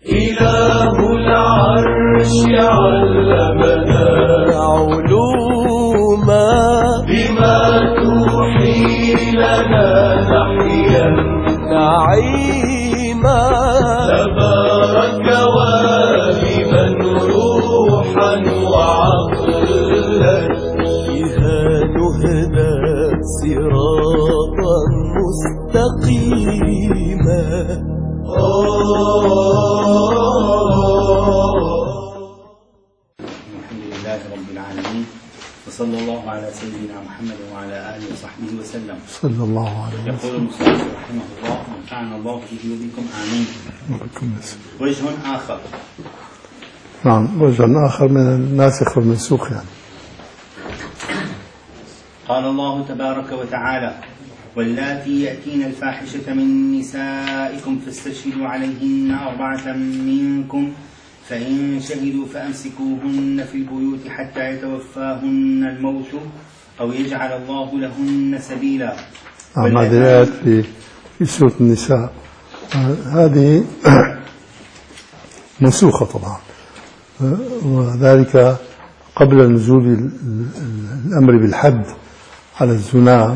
إله العرش علمنا علوما بما توحي لنا نحيا نعيما تبارك والبا روحا وعقلا بها نهدى صراطا مستقيما. الحمد لله رب العالمين، وصلى الله على سيدنا محمد وعلى آله وصحبه وسلم. صلى الله عليه وسلم. يقول المصنف رحمه الله ونفعنا الله به وبكم آمين. وجه آخر. نعم، وجه آخر من الناسخ والمنسوخ يعني. قال الله تبارك وتعالى: واللاتي يأتين الفاحشة من نسائكم فاستشهدوا عليهن 4 منكم فإن شهدوا فأمسكوهن في البيوت حتى يتوفاهن الموت أو يجعل الله لهن سبيلا. هذه الآيات في سورة النساء، هذه منسوخة طبعا، وذلك قبل نزول الأمر بالحد على الزنات.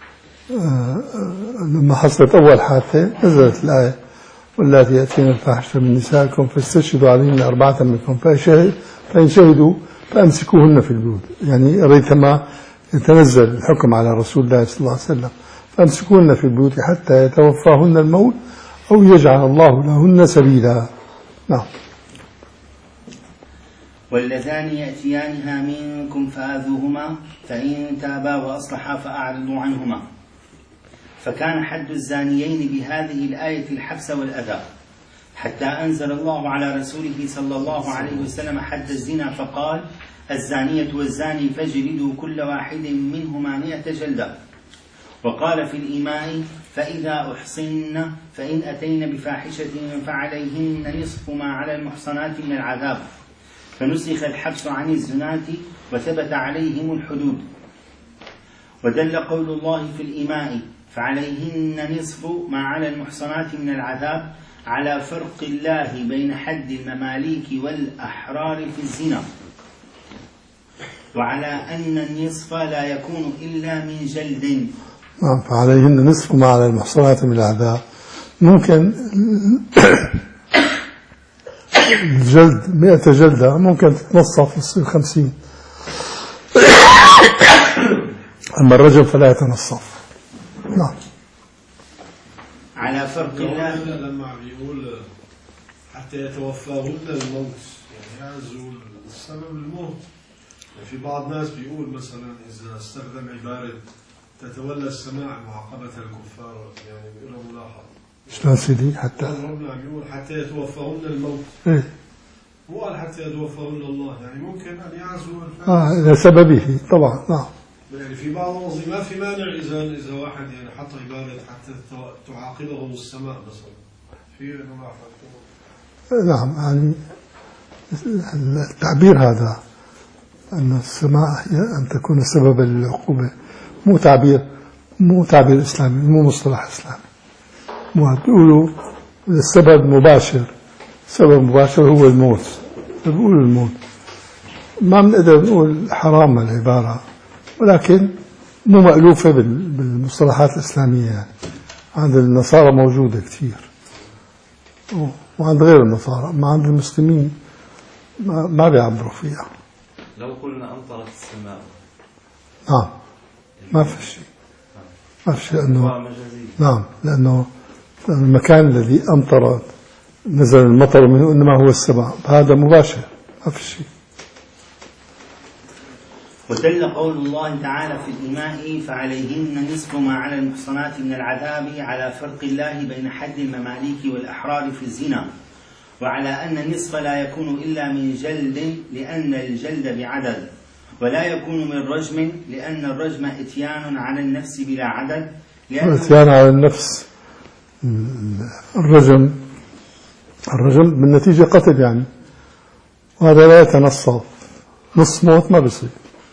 لما حصلت أول حادثة نزلت الآية: واللاتي يأتين الفاحشة من نسائكم فاستشهدوا عليهن 4 منكم فإن شهدوا فأمسكوهن في البيوت، يعني ريثما يتنزل الحكم على رسول الله صلى الله عليه وسلم: فأمسكوهن في البيوت حتى يتوفاهن الموت أو يجعل الله لهن سبيلا. نعم. واللذان يأتيانها منكم فآذوهما فإن تابا وأصلحا فأعرضوا عنهما. فكان حد الزانيين بهذه الآية الحبس والأذى، حتى أنزل الله على رسوله صلى الله عليه وسلم حد الزنا فقال: الزانية والزاني فاجلدوا كل واحد منهما 100 جلدة. وقال في الإيماء: فإذا أحصن فإن أتين بفاحشة فعليهن نصف ما على المحصنات من العذاب. فنسخ الحبس عن الزناة وثبت عليهم الحدود. ودل قول الله في الإيماء: فعليهن نصف ما على المحصنات من العذاب على فرق الله بين حد المماليك والأحرار في الزنا، وعلى أن النصف لا يكون إلا من جلد. فعليهن نصف ما على المحصنات من العذاب، ممكن الجلد 100 جلدة ممكن تتنصف تصير 50. أما الرجم فلا يتنصف. نعم. على فرق الله. لما بيقول حتى يتوفاهن الموت، يعني يعزوا السبب الموت. يعني في بعض الناس بيقول مثلا إذا استخدم عبارة تتولى السماع معاقبة الكفار، يعني بيقولوا ملاحظ. شلون سيدي؟ حتى ربنا بيقول حتى يتوفاهن الموت. إيه؟ مو قال حتى يتوفاهن الله، يعني ممكن أن يعزوا لسببه طبعا. نعم. يعني في بعض الوظيفة ما في مانع إذا واحد يعني حط عبارة حتى تعاقبهم السماء مثلا، في ملاحظ. نعم، يعني التعبير هذا أن السماء هي أن تكون سببا للعقوبة مو تعبير إسلامي، مو مصطلح إسلامي. مو تقولوا السبب مباشر، سبب مباشر هو الموت، بيقولوا الموت. ما بنقدر نقول حرام العبارة، ولكن مو مألوفة بالمصطلحات الإسلامية. يعني عند النصارى موجودة كثير، وعند غير النصارى، ما عند المسلمين ما بيعبروا فيها. لو قلنا أمطرت السماء، نعم، ما في شيء، لأنه نعم، لأنه المكان الذي أمطرت نزل المطر منه إنما هو السماء، هذا مباشر، ما في شيء. ودل قول الله تعالى في الإيماء: فعليهن نصف ما على المحصنات من العذاب على فرق الله بين حد المماليك والأحرار في الزنا، وعلى أن النصف لا يكون إلا من جلد لأن الجلد بعدد، ولا يكون من رجم لأن الرجم إتيان على النفس بلا عدد. إتيان على النفس، الرجم بالنتيجة قتل يعني، وهذا لا يتنصف، نص موت ما بصير.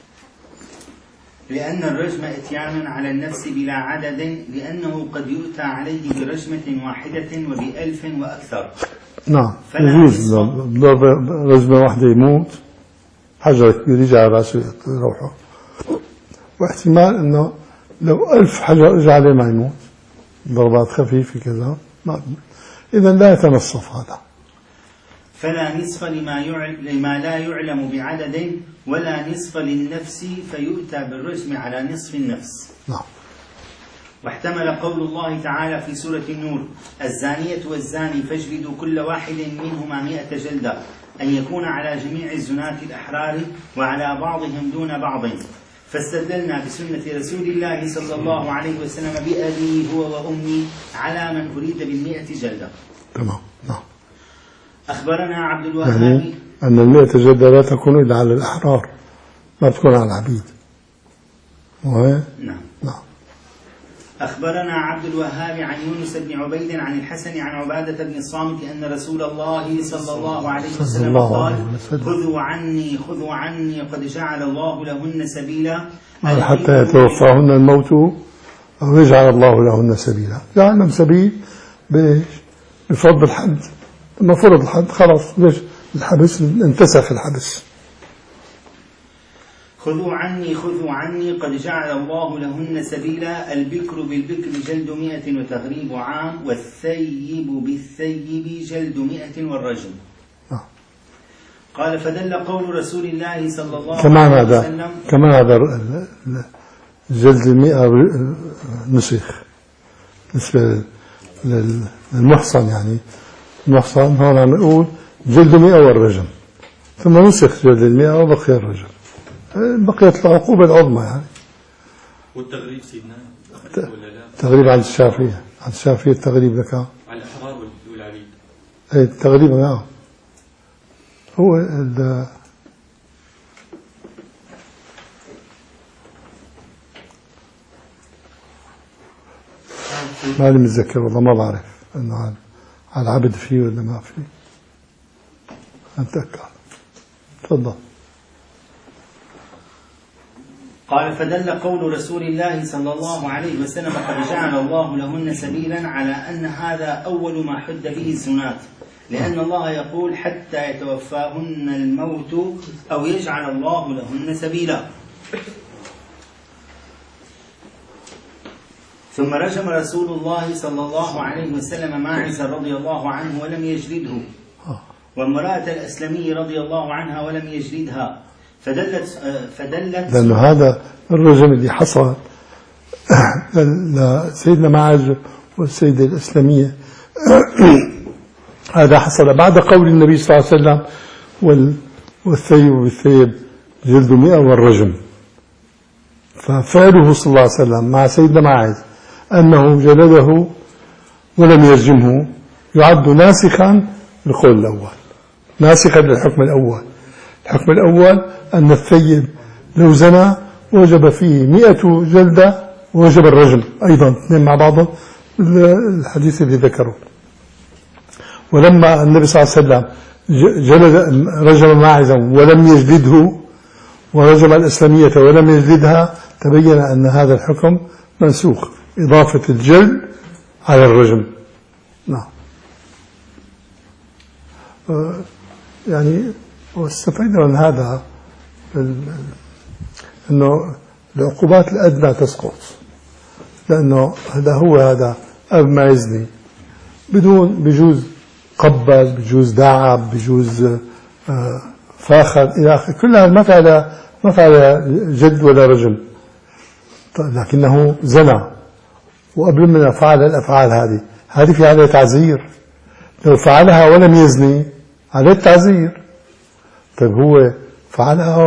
لأن الرجم إتيان على النفس بلا عدد، لأنه قد يؤتى عليه برجمة واحدة وب1000 وأكثر. نعم فلا يجوز نصف. ضرب رجمة واحدة يموت، حجر كبير يجي على راسه يروحه، واحتمال انه لو 1000 حجر اجى عليه ما يموت، ضربات خفيفة كذا إذا لا يتنصف هذا. فلا نصف لما لا يعلم بعدد، ولا نصف للنفس فيؤتى بالرجم على نصف النفس. نعم. واحتمل قول الله تعالى في سورة النور: الزانية والزاني فاجلدوا كل واحد منهما 100 جلدة، أن يكون على جميع الزناة الأحرار وعلى بعضهم دون بعض. فاستدلنا بسنة رسول الله صلى الله عليه وسلم بأبي هو وأمي على من أريد بال100 جلدة. تمام. نعم. أخبرنا عبد الوهاب يعني أن 100 جلدة لا تكون إلا على الأحرار، ما تكون على العبيد. نعم. نعم. أخبرنا عبد الوهاب عن يونس بن عبيد عن الحسن عن عبادة بن الصامت أن رسول الله صلى الله عليه وسلم قال: خذوا عني قد جعل الله لهن سبيلا، حتى يتوفاهن الموت أو يجعل الله لهن سبيلا. جعلنا سبيل بإيش؟ بفضل الحد. لما فرض الحد خلاص الحبس انتسخ الحبس. خذوا عني قد جعل الله لهن سبيلا، البكر بالبكر جلد 100 وتغريب عام، والثيب بالثيب جلد 100 والرجم. قال: فدل قول رسول الله صلى الله عليه وسلم كمان هذا جلد 100 نسخ بالنسبة للمحصن. يعني المحصن هون عم نقول جلد 100 والرجم، ثم نسخ جلد 100 وبقي الرجم، بقيت العقوبة العظمى. يعني والتغريب سيدنا ولا لا؟ التغريب عند الشافعية، عند الشافعية التغريب لك على الأحرار والعبيد. اي التغريب هو ماني متذكر والله، ما بعرف انه على العبد فيه ولا ما فيه، أتذكر. تفضل. قال: فدل قول رسول الله صلى الله عليه وسلم قد جعل الله لهن سبيلا على أن هذا أول ما حد به الزنات، لأن الله يقول: حتى يتوفاهن الموت أو يجعل الله لهن سبيلا. ثم رجم رسول الله صلى الله عليه وسلم ماعز رضي الله عنه ولم يجلده، وامرأة الأسلمي رضي الله عنها ولم يجلدها، فدلت لأنه هذا الرجم اللي حصل لسيدنا معاذ والسيدة الإسلامية هذا حصل بعد قول النبي صلى الله عليه وسلم: والثيب بالثيب جلد 100 والرجم. ففعله صلى الله عليه وسلم مع سيدنا معاذ أنه جلده ولم يرجمه يعد ناسخا للقول الأول، ناسخا للحكم الأول. الحكم الأول أن الثيب لو زنى وجب فيه 100 جلدة ووجب الرجم أيضا، اثنين مع بعض الحديث اللي ذكره. ولما النبي صلى الله عليه وسلم رجم ماعزا ولم يجلده، ورجم الإسلامية ولم يجلدها، تبين أن هذا الحكم منسوخ، إضافة الجلد على الرجم. نعم. يعني واستفدنا من هذا أنه العقوبات الأدنى تسقط، لأنه هذا أب ما يزني بدون بجوز قبل، بجوز دعب، بجوز فاخر إلى آخره، كلها ما فعل جلد ولا رجم، لكنه زنى وقبل من فعل الأفعال هذه في عليه تعزير. لو فعلها ولم يزني عليه التعزير. طيب هو فعلها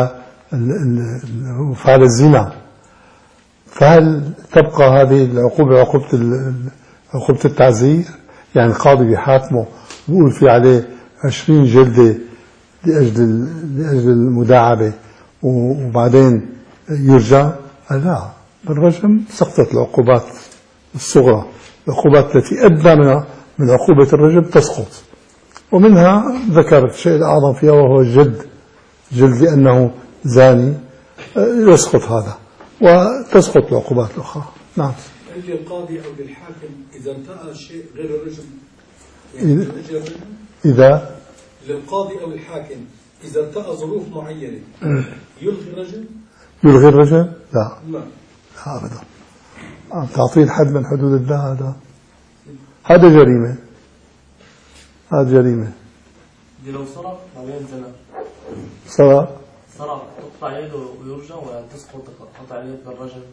وفعل الزنا، فهل تبقى هذه العقوبة عقوبة التعزير؟ يعني القاضي بيحاكمه بيقول في عليه 20 جلدة لأجل المداعبة وبعدين يرجع؟ لا، بالرجم سقطت العقوبات الصغرى، العقوبات التي أدنى من عقوبة الرجم تسقط، ومنها ذكر الشيء الأعظم فيها وهو الجلد لأنه زاني يسقط هذا، وتسقط العقوبات الأخرى. نعم. للقاضي أو للحاكم إذا انتهى الشيء غير الرجم إذا للقاضي أو الحاكم إذا ارتأى ظروف معينة يلغي الرجل؟ يلغي الرجل؟ لا لا لا أبدا. تعطيل حد من حدود الله هذا جريمة. هذا جريمة. لو سرق أو ينزل سرق تقطع يده ويرجع ولا تسقط قطع يد الرجل؟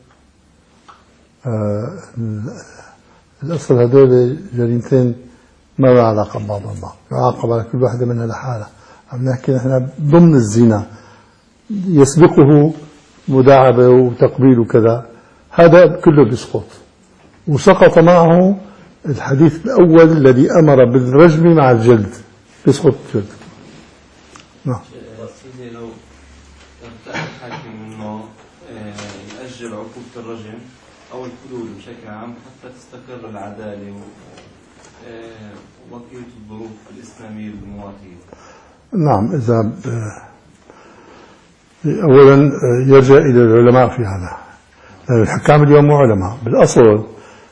الأصل هذول جريمتين ما له علاقة ببعض البعض، يعاقب على كل واحدة منها لحالها. عم نحكي نحن ضمن الزنا يسبقه مداعبة وتقبيل وكذا، هذا كله بيسقط. وسقط معه الحديث الأول الذي أمر بالرجم مع الجلد، بيسقط الجلد. نعم. سيدي لو ارتأى الحاكم انه يأجل عقوبة الرجم او الحدود بشكل عام حتى تستقر العدالة وبقية الظروف الإسلامية بالمواطنين. نعم. إذا أولا يرجع إلى العلماء في هذا. الحكام اليوم مو علماء بالأصل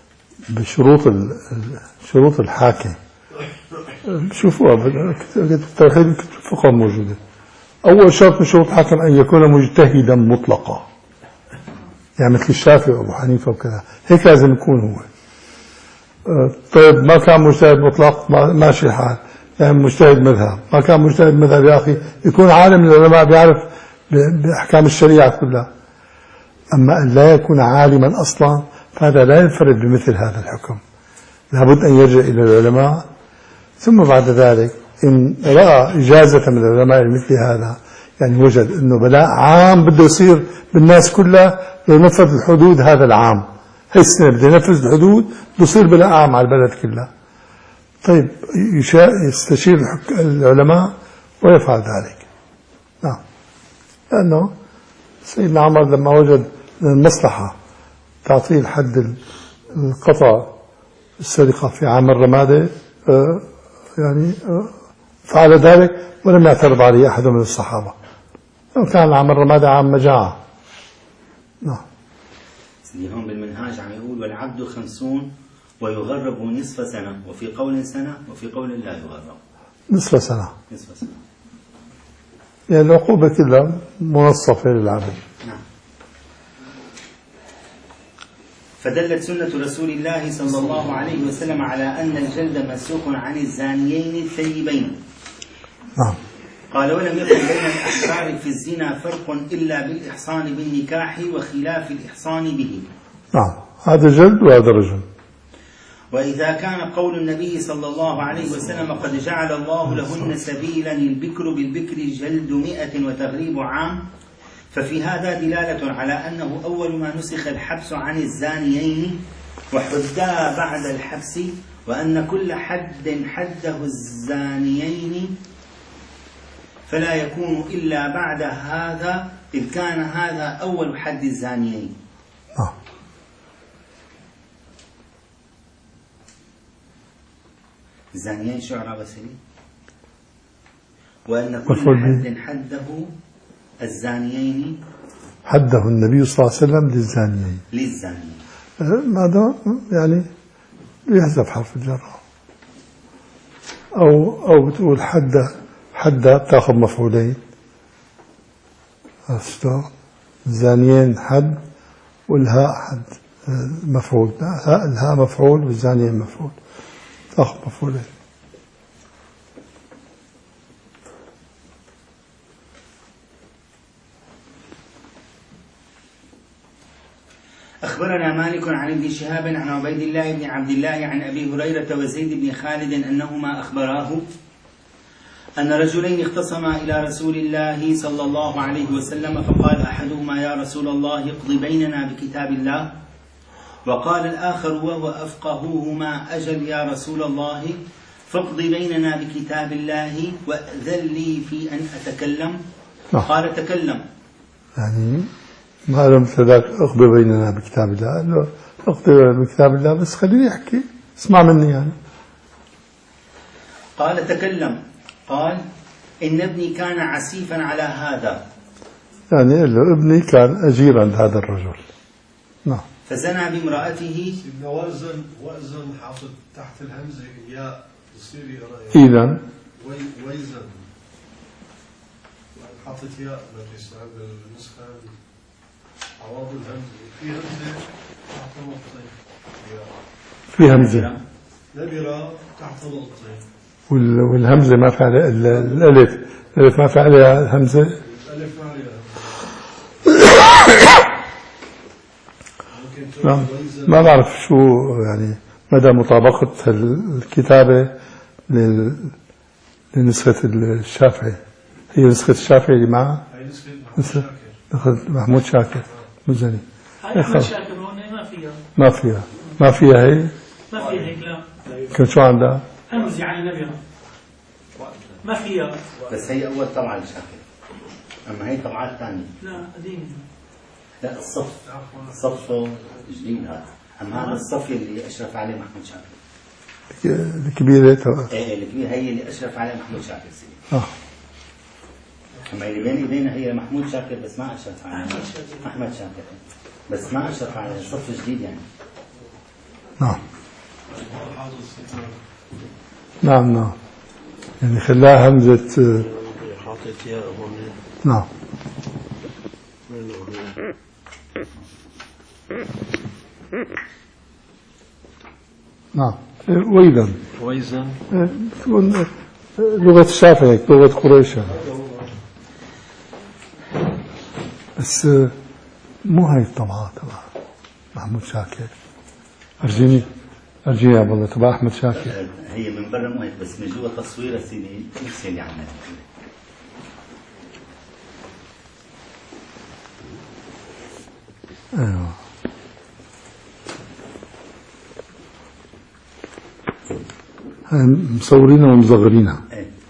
بشروط الحاكم. شوفوا التوحيد الفقه موجودة. أول شرط من شروط الحاكم أن يكون مجتهدا مطلقا، يعني مثل الشافعي وأبو حنيفة وكذا، هيك لازم يكون هو. طيب ما كان مجتهد مطلق ماشي الحال، يعني مجتهد مذهب. ما كان مجتهد مذهب يا أخي يكون عالم من العلماء بيعرف بأحكام الشريعة كلها. أما أن لا يكون عالما أصلا فهذا لا ينفرد بمثل هذا الحكم، لابد أن يرجع إلى العلماء. ثم بعد ذلك إن رأى إجازة من العلماء مثل هذا، يعني وجد أنه بلاء عام بده يصير بالناس كلها لنفذ الحدود هذا العام، هاي السنة بده ينفذ الحدود بصير بلاء عام على البلد كلها. طيب يستشير العلماء ويفعل ذلك. نعم. لأنه سيدنا عمر لما وجد المصلحة تعطيل حد القطع السرقة في عام الرمادة يعني فعل ذلك ولم يعترض عليه أحد من الصحابة. كان عام الرمادة عام مجاعة. نعم. هون بالمنهاج عم يقول والعبد 50 ويغرب نصف سنة، وفي قول سنة وفي قول لا يغرب نصف سنة. نصف سنة يعني العقوبة كلها منصفة للعبد. نعم. فدلت سنة رسول الله صلى الله عليه وسلم على أن الجلد مسوق عن الزانيين الثيبين. نعم. قال ولم يكن بين الأحرار في الزنا فرق إلا بالإحصان بالنكاح وخلاف الإحصان به. نعم. هذا جلد وهذا رجل. وإذا كان قول النبي صلى الله عليه وسلم قد جعل الله لهن سبيلا البكر بالبكر جلد 100 وتغريب عام، ففي هذا دلالة على أنه أول ما نسخ الحبس عن الزانيين وحدا بعد الحبس، وأن كل حد حده الزانيين فلا يكون إلا بعد هذا، إذ كان هذا أول حد الزانيين. الزانيين شعراء بسري، وأن كل حد حده الزانيين حده النبي صلى الله عليه وسلم للزانيين. هذا يعني يحذف حرف الجر، أو بتقول حد بتاخذ مفعولين، الزانيين حد والهاء حد مفعول، الهاء مفعول والزانيين مفعول، تاخذ مفعولين. أخبرنا مالك عن ابن شهاب عن عبيد الله بن عبد الله عن أبي هريرة وزيد بن خالد أنهما أخبراه أن رجلين اختصما إلى رسول الله صلى الله عليه وسلم، فقال أحدهما يا رسول الله اقض بيننا بكتاب الله، وقال الآخر وهو أفقههما أجل يا رسول الله فاقض بيننا بكتاب الله وأذن لي في أن أتكلم. قال تكلم. يعني ما له مثل ذاك اقضي بيننا بكتاب الله، قال له اقضي بكتاب الله بس خليه يحكي، اسمع مني يعني. قال تكلم. قال إن ابني كان عسيفا على هذا، يعني قال له ابني كان أجير عند هذا الرجل. نعم. فزنى بامرأته. سيدنا وأذن حاطط تحت الهمزة ياء تصير يقرأ إذا ويزن حطت ياء بالرسالة بالنسخة عوض الهمزة في همزة تحت نقطتين في همزة نبرة تحت نقطتين والهمزة ما في عليها الألف ما في عليها همزة. الألف ما عليها نعم. ما بعرف شو يعني مدى مطابقة الكتابة لنسخة الشافعي. هي نسخة الشافعي اللي معها هي نسخة محمود شاكر مزني. هاي أحمد شاكر هون ما فيها هي ما فيها هيك لا. كان شو عندها؟ همزة على نبيها ما فيها. بس هي أول طبعة لشاكر، أما هي طبعات ثانية. لا قديمة. لا الصف جديد هذا، أما هذا الصف اللي أشرف عليه محمود شاكر. الكبيرة إيه الكبيرة هي اللي أشرف عليه محمود شاكر سيدي. أما اللي بين إيدينا هي محمود شاكر بس ما أشرف عليه أحمد شاكر بس ما أشرف عليه صف جديد يعني. نعم يعني خلاها همزة نعم. وإذا تكون لغة الشافعي لغة قريش بس مو هاي الطبعة تبع محمود شاكر. أرجيني يا والله تبع أحمد شاكر. هي من برا مو هيك بس من جوا تصويرها سيدي نفس اللي عندنا. ايوه مصورينها ومصغرينها.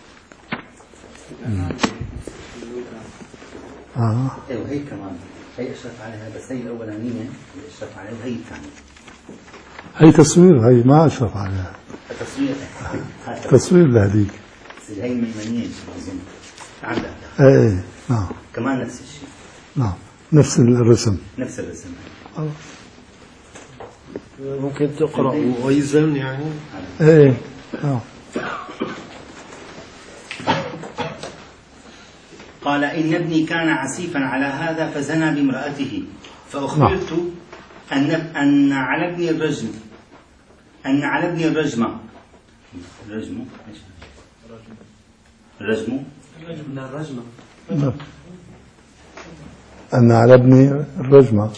ايوه هي كمان هي اشرف عليها بس هي الاولانيه اللي اشرف عليها وهي الثانيه. هي تصوير هي ما اشرف عليها. تصوير لهذيك. هي من منين اظن عندها. ايه نعم. كمان نفس الشيء. نعم نفس الرسم. ممكن تقرأ ويزن يعني. ايه قال إن ابني كان عسيفا على هذا فزنى بامرأته فأخبرت أن على ابني الرجم أن على ابني الرجم أن على ابني الرجمة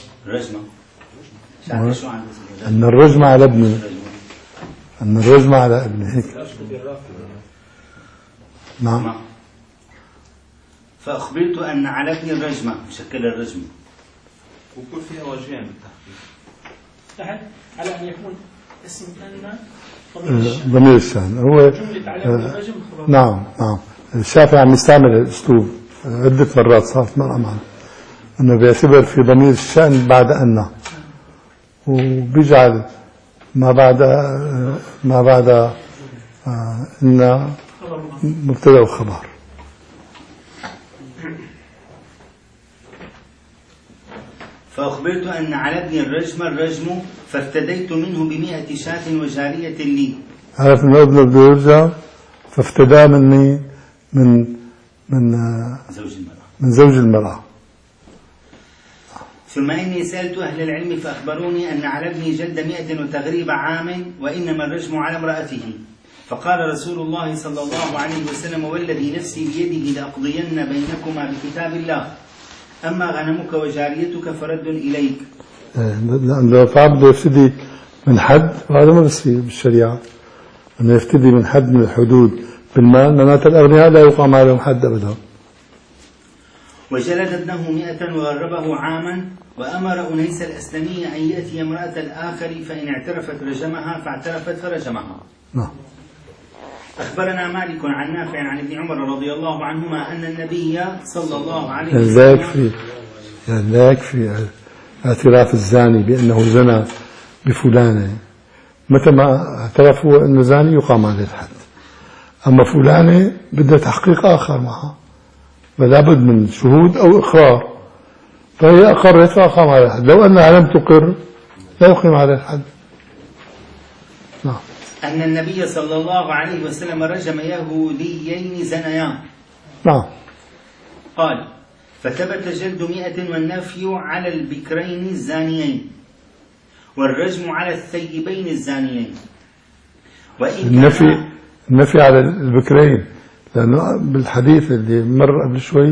أن الرجمة على ابني أن الرجمة على ابني هيك. نعم. فأخبرت أن على ابني الرجمة مشكل الرجمة وكل فيها وجهين بالتحقيق تحت على أن يكون اسم كلمة ضمير الشأن هو نعم. الشافعي عم يستعمل الأسلوب عدة مرات صارت معنا أنه بيعتبر في ضمير الشأن بعد أن وبيجعل ما بعد أن مبتدأ وخبر. فأخبرت أن على ابن الرجم فافتديت منه ب100 شاة وجارية لي. عرف أن ابنه بده يرجع فافتدى مني من زوج المرأة. ثم إني سألت أهل العلم فأخبروني أن على ابني جلد 100 وتغريب عام وإنما الرجم على امرأته. فقال رسول الله صلى الله عليه وسلم والذي نفسي بيده لأقضين بينكما بكتاب الله أما غنمك وجاريتك فرد إليك. لأنه بده يفتدي من حد وهذا ما بصير بالشريعة أنه يفتدي من حد من الحدود بالمال معناته الأغنياء لا يقام عليهم حد أبدا. وجلد ابنه 100 وغربه عاما وأمر أنيس الأسلمي أن يأتي امرأة الآخر فإن اعترفت رجمها فاعترفت فرجمها. نعم. أخبرنا مالك عن نافع عن ابن عمر رضي الله عنهما أن النبي صلى الله عليه وسلم لا يكفي اعتراف الزاني بأنه زنى بفلانة متى ما اعترفوا أنه زاني يقام عليه الحد. أما فلانة بدها تحقيق آخر معها فلا بد من شهود أو إقرار فهي أقرت فأقام عليه الحد. لو أنها لم تقر لا يقيم عليه الحد. نعم. أن النبي صلى الله عليه وسلم رجم يهوديين زنيان. نعم. قال: فثبت جلد 100 والنفي على البكرين الزانيين والرجم على الثيبين الزانيين. النفي على البكرين، لأنه بالحديث اللي مر قبل شوي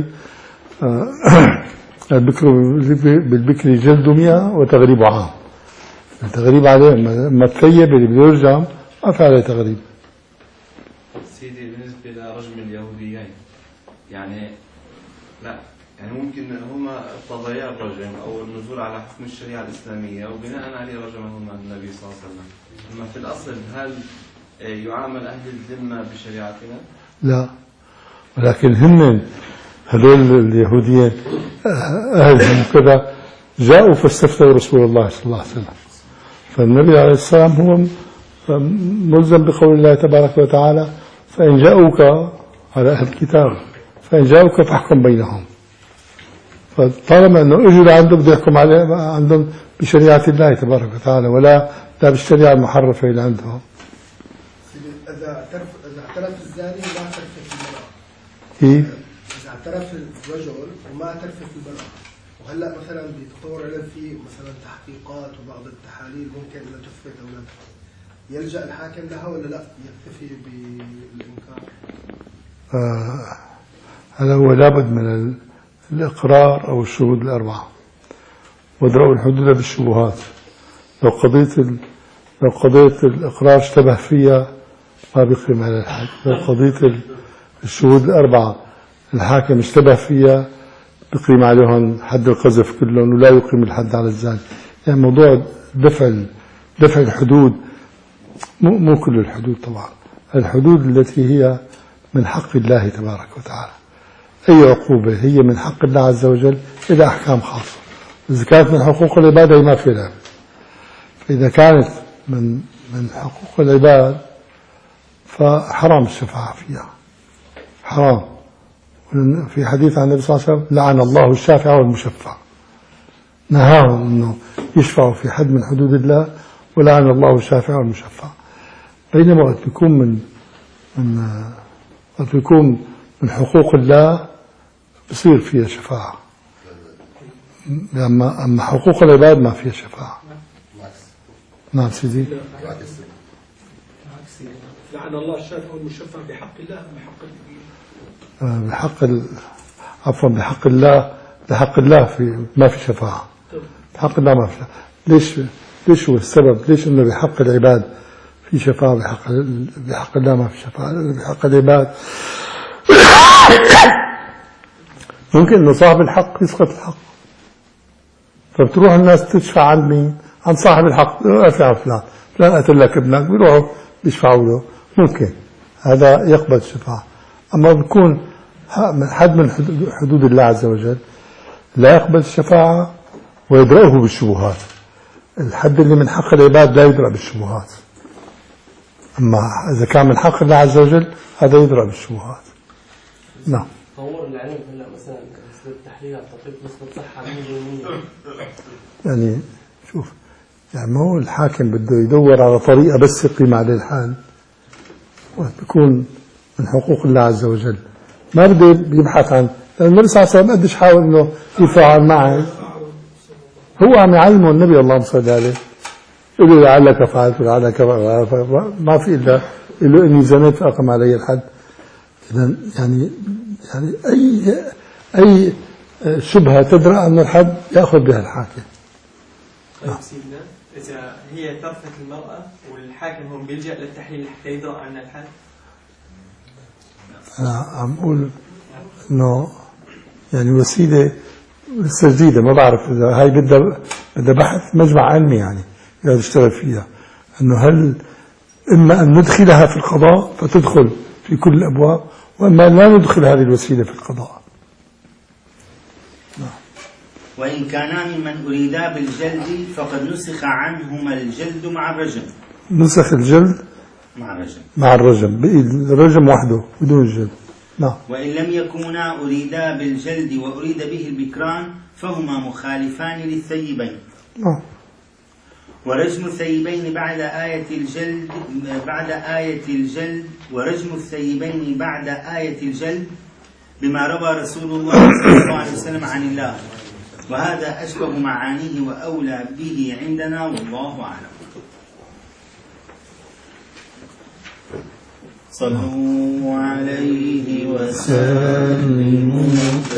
البكر بالبكر جلد 100 وتغريب عام. التغريب عليه ما الثيب اللي بده يرجم ما في عليه تغريب. سيدي بالنسبة لرجم اليهوديين يعني لا، يعني ممكن هما اقتضيا الرجم أو النزول على حكم الشريعة الإسلامية وبناء عليه رجمهما النبي صلى الله عليه وسلم. أما في الأصل هل يعامل أهل الذمة بشريعتنا؟ لا، ولكن هم هذول اليهوديين أهلهم كذا جاءوا فاستفتوا رسول الله صلى الله عليه وسلم، فالنبي عليه السلام هو ملزم بقول الله تبارك وتعالى: فإن جاءوك على أهل الكتاب فإن جاءوك فاحكم بينهم. فطالما أنه اجوا لعنده بده يحكم عندهم بشريعة الله تبارك وتعالى ولا بالشريعة المحرفة اللي عندهم. إذا اعترف الزاني وما اعترف في المرأة. كيف؟ إذا اعترف الرجل وما اعترف في المرأة، وهلا مثلا بتطور العلم في مثلا تحقيقات وبعض التحاليل ممكن انها تثبت او لا، يلجأ الحاكم لها ولا لا يكتفي بالإنكار؟ هذا هو لابد من الإقرار أو الشهود الأربعة، ودرء الحدود بالشبهات. لو قضية الإقرار اشتبه فيها ما بيقيم على الحد. لو قضية الشهود الأربعة الحاكم اشتبه فيها بيقيم عليهم حد القذف كلهم ولا يقيم الحد على الزاني. يعني موضوع دفع الحدود، مو كل الحدود طبعا، الحدود التي هي من حق الله تبارك وتعالى. أي عقوبة هي من حق الله عز وجل إلى أحكام خاصة. إذا كانت من حقوق العباد ما في لها. فإذا كانت من حقوق العباد فحرام الشفاعة فيها، حرام. في حديث عن النبي صلى الله عليه وسلم: لعن الله الشافع والمشفع. نهاهم أنه يشفعوا في حد من حدود الله، ولعن الله الشافع والمشفع. بينما وقت بيكون من حقوق الله بصير فيها شفاعة، أما حقوق العباد ما فيها شفاعة. نعم سيدي. لعن الله الشافع والمشفع بحق الله بحق الله في ما في شفاعة. بحق الله ما في شفاعة. ليش هو السبب؟ ليش انه بحق العباد في شفاعة، بحق الله ما في شفاعة؟ بحق العباد ممكن انه صاحب الحق يسقط الحق، فبتروح الناس تشفع عن مين؟ عن صاحب الحق. ارفع فلان قتل لك ابنك، بيروحوا يشفعوا له، ممكن هذا يقبل الشفاعة. اما بيكون حد من حدود الله عز وجل لا يقبل الشفاعة ويدرأه بالشبهات. الحد اللي من حق العباد لا يدرأ بالشبهات، أما إذا كان من حق الله عز وجل هذا يدرأ بالشبهات. نعم. تطور العلم هلا مثلا التحليل على التطبيق نسبة صحة 100%. يعني شوف، يعني ما هو الحاكم بده يدور على طريقة بس يقيم عليه الحال، وتكون من حقوق الله عز وجل، ما بده يبحث عن. النبي صلى الله عليه وسلم قديش حاول انه يفعل معه، هو عم يعلمه النبي اللهم صل عليه، يقول له لعلك فعلت ولعلك ما في الا له اني زنيت فاقم علي الحد. اذا يعني اي شبهه تدرى ان الحد ياخذ بها الحاكم. طيب سيدنا، اذا هي تركت المراه والحاكم هم بيلجأ للتحليل حتى يدرى عن الحد. أنا عم أقول إنه يعني وسيلة لسه جديدة، ما بعرف إذا هاي بدها بحث مجمع علمي يعني يقعد يشتغل فيها، إنه هل إما أن ندخلها في القضاء فتدخل في كل الأبواب، وإما لا ندخل هذه الوسيلة في القضاء. وإن كانا ممن أريدا بالجلد فقد نسخ عنهما الجلد مع الرجم. نسخ الجلد مع الرجم، بقي الرجم وحده بدون الجلد. نعم. وإن لم يكونا أريدا بالجلد وأريد به البكران فهما مخالفان للثيبين. نعم. ورجم الثيبين بعد آية الجلد ورجم الثيبين بعد آية الجلد بما روى رسول الله صلى الله عليه وسلم عن الله، وهذا أشبه معانيه وأولى به عندنا والله أعلم. صلوا عليه وسلموا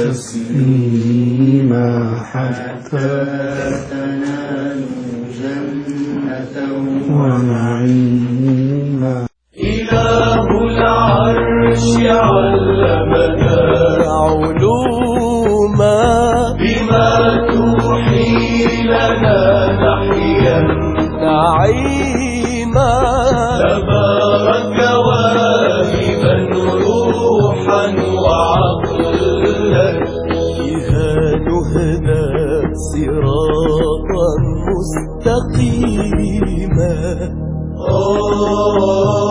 تسليما حتى تنالوا جنة ونعيما. إله العرش علمنا علوما بما توحي لنا نحيا نعيما. تبارك واهبا روحا وعقلا بها نهدى صراطا مستقيما.